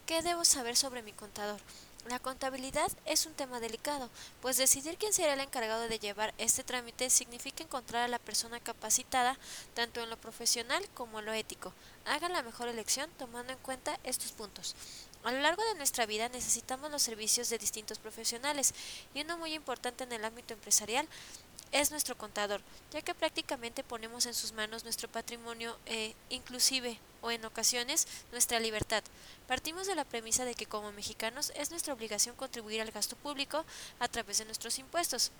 ¿Qué debo saber sobre mi contador? La contabilidad es un tema delicado, pues decidir quién será el encargado de llevar este trámite significa encontrar a la persona capacitada tanto en lo profesional como en lo ético. Haga la mejor elección tomando en cuenta estos puntos. A lo largo de nuestra vida necesitamos los servicios de distintos profesionales y uno muy importante en el ámbito empresarial es nuestro contador, ya que prácticamente ponemos en sus manos nuestro patrimonio inclusive o en ocasiones nuestra libertad. Partimos de la premisa de que como mexicanos es nuestra obligación contribuir al gasto público a través de nuestros impuestos.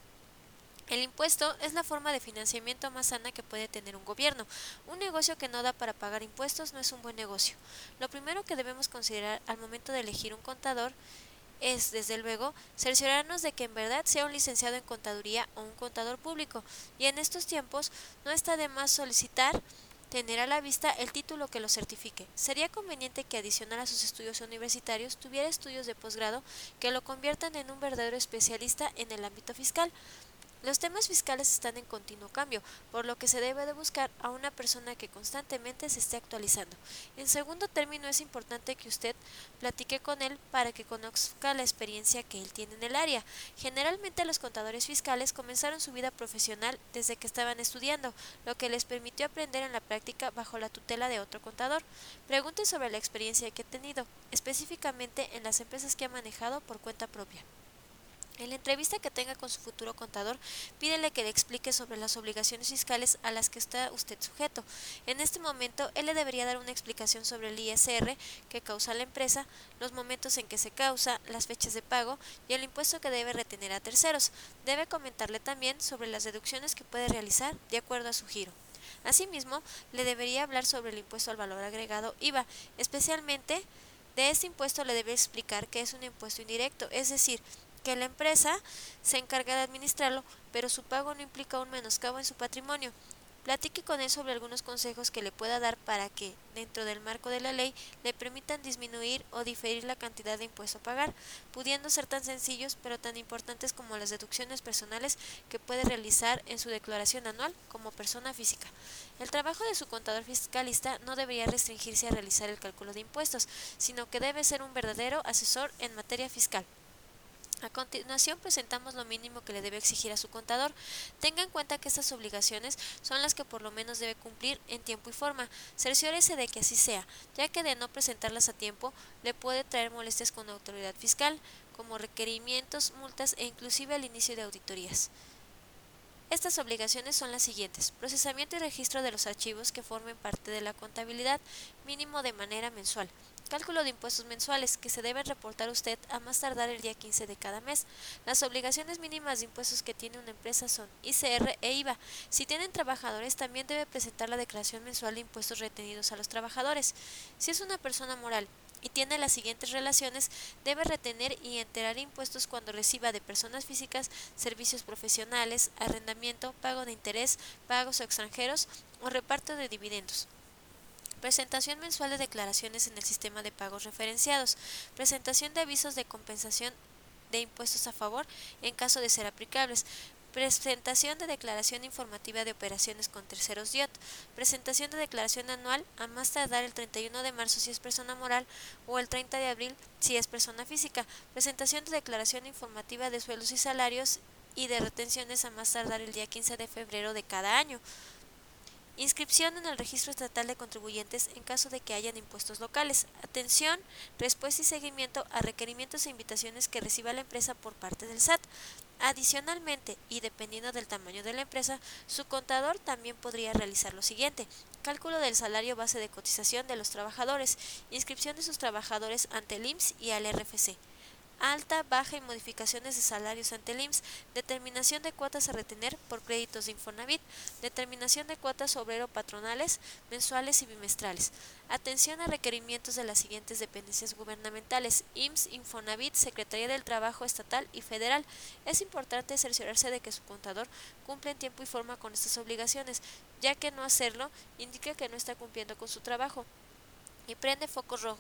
El impuesto es la forma de financiamiento más sana que puede tener un gobierno. Un negocio que no da para pagar impuestos no es un buen negocio. Lo primero que debemos considerar al momento de elegir un contador es, desde luego, cerciorarnos de que en verdad sea un licenciado en contaduría o un contador público, y en estos tiempos no está de más solicitar tener a la vista el título que lo certifique. Sería conveniente que adicional a sus estudios universitarios tuviera estudios de posgrado que lo conviertan en un verdadero especialista en el ámbito fiscal. Los temas fiscales están en continuo cambio, por lo que se debe de buscar a una persona que constantemente se esté actualizando. En segundo término, es importante que usted platique con él para que conozca la experiencia que él tiene en el área. Generalmente los contadores fiscales comenzaron su vida profesional desde que estaban estudiando, lo que les permitió aprender en la práctica bajo la tutela de otro contador. Pregunte sobre la experiencia que ha tenido, específicamente en las empresas que ha manejado por cuenta propia. En la entrevista que tenga con su futuro contador, pídele que le explique sobre las obligaciones fiscales a las que está usted sujeto. En este momento, él le debería dar una explicación sobre el ISR que causa la empresa, los momentos en que se causa, las fechas de pago y el impuesto que debe retener a terceros. Debe comentarle también sobre las deducciones que puede realizar de acuerdo a su giro. Asimismo, le debería hablar sobre el impuesto al valor agregado IVA, especialmente de este impuesto le debe explicar que es un impuesto indirecto, es decir, que la empresa se encarga de administrarlo, pero su pago no implica un menoscabo en su patrimonio. Platique con él sobre algunos consejos que le pueda dar para que, dentro del marco de la ley, le permitan disminuir o diferir la cantidad de impuesto a pagar, pudiendo ser tan sencillos pero tan importantes como las deducciones personales que puede realizar en su declaración anual como persona física. El trabajo de su contador fiscalista no debería restringirse a realizar el cálculo de impuestos, sino que debe ser un verdadero asesor en materia fiscal. A continuación presentamos lo mínimo que le debe exigir a su contador. Tenga en cuenta que estas obligaciones son las que por lo menos debe cumplir en tiempo y forma. Cerciórese de que así sea, ya que de no presentarlas a tiempo le puede traer molestias con la autoridad fiscal, como requerimientos, multas e inclusive el inicio de auditorías. Estas obligaciones son las siguientes: procesamiento y registro de los archivos que formen parte de la contabilidad, mínimo de manera mensual. Cálculo de impuestos mensuales, que se deben reportar usted a más tardar el día 15 de cada mes. Las obligaciones mínimas de impuestos que tiene una empresa son ICR e IVA. Si tienen trabajadores, también debe presentar la declaración mensual de impuestos retenidos a los trabajadores. Si es una persona moral y tiene las siguientes relaciones, debe retener y enterar impuestos cuando reciba de personas físicas servicios profesionales, arrendamiento, pago de interés, pagos a extranjeros o reparto de dividendos. Presentación mensual de declaraciones en el sistema de pagos referenciados. Presentación de avisos de compensación de impuestos a favor en caso de ser aplicables. Presentación de declaración informativa de operaciones con terceros DIOT. Presentación de declaración anual a más tardar el 31 de marzo si es persona moral o el 30 de abril si es persona física. Presentación de declaración informativa de sueldos y salarios y de retenciones a más tardar el día 15 de febrero de cada año. Inscripción en el Registro Estatal de Contribuyentes en caso de que hayan impuestos locales. Atención, respuesta y seguimiento a requerimientos e invitaciones que reciba la empresa por parte del SAT. Adicionalmente, y dependiendo del tamaño de la empresa, su contador también podría realizar lo siguiente: cálculo del salario base de cotización de los trabajadores, inscripción de sus trabajadores ante el IMSS y al RFC, alta, baja y modificaciones de salarios ante el IMSS, determinación de cuotas a retener por créditos de Infonavit, determinación de cuotas obrero-patronales, mensuales y bimestrales. Atención a requerimientos de las siguientes dependencias gubernamentales: IMSS, Infonavit, Secretaría del Trabajo Estatal y Federal. Es importante cerciorarse de que su contador cumple en tiempo y forma con estas obligaciones, ya que no hacerlo indica que no está cumpliendo con su trabajo y prende focos rojos.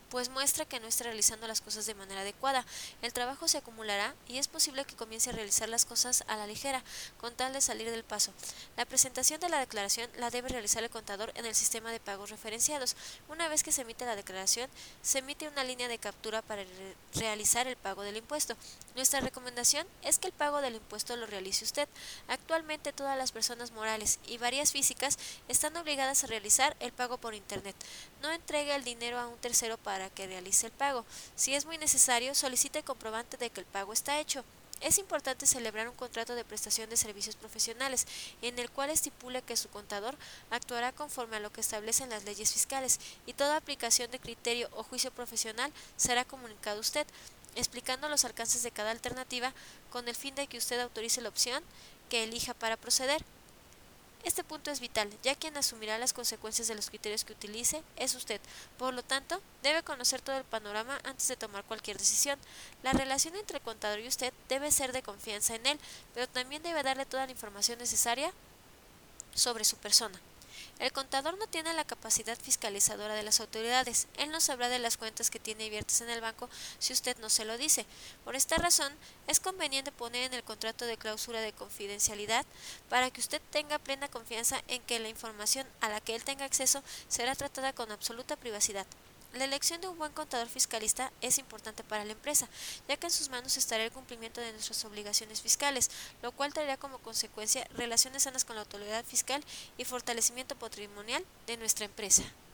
pues muestra que no está realizando las cosas de manera adecuada. El trabajo se acumulará y es posible que comience a realizar las cosas a la ligera, con tal de salir del paso. La presentación de la declaración la debe realizar el contador en el sistema de pagos referenciados. Una vez que se emite la declaración, se emite una línea de captura para realizar el pago del impuesto. Nuestra recomendación es que el pago del impuesto lo realice usted. Actualmente todas las personas morales y varias físicas están obligadas a realizar el pago por Internet. No entregue el dinero a un tercero para que realice el pago. Si es muy necesario, solicite comprobante de que el pago está hecho. Es importante celebrar un contrato de prestación de servicios profesionales, en el cual estipule que su contador actuará conforme a lo que establecen las leyes fiscales, y toda aplicación de criterio o juicio profesional será comunicado a usted, explicando los alcances de cada alternativa, con el fin de que usted autorice la opción que elija para proceder. Este punto es vital, ya quien asumirá las consecuencias de los criterios que utilice es usted. Por lo tanto, debe conocer todo el panorama antes de tomar cualquier decisión. La relación entre el contador y usted debe ser de confianza en él, pero también debe darle toda la información necesaria sobre su persona. El contador no tiene la capacidad fiscalizadora de las autoridades. Él no sabrá de las cuentas que tiene abiertas en el banco si usted no se lo dice. Por esta razón, es conveniente poner en el contrato de cláusula de confidencialidad para que usted tenga plena confianza en que la información a la que él tenga acceso será tratada con absoluta privacidad. La elección de un buen contador fiscalista es importante para la empresa, ya que en sus manos estará el cumplimiento de nuestras obligaciones fiscales, lo cual traerá como consecuencia relaciones sanas con la autoridad fiscal y fortalecimiento patrimonial de nuestra empresa.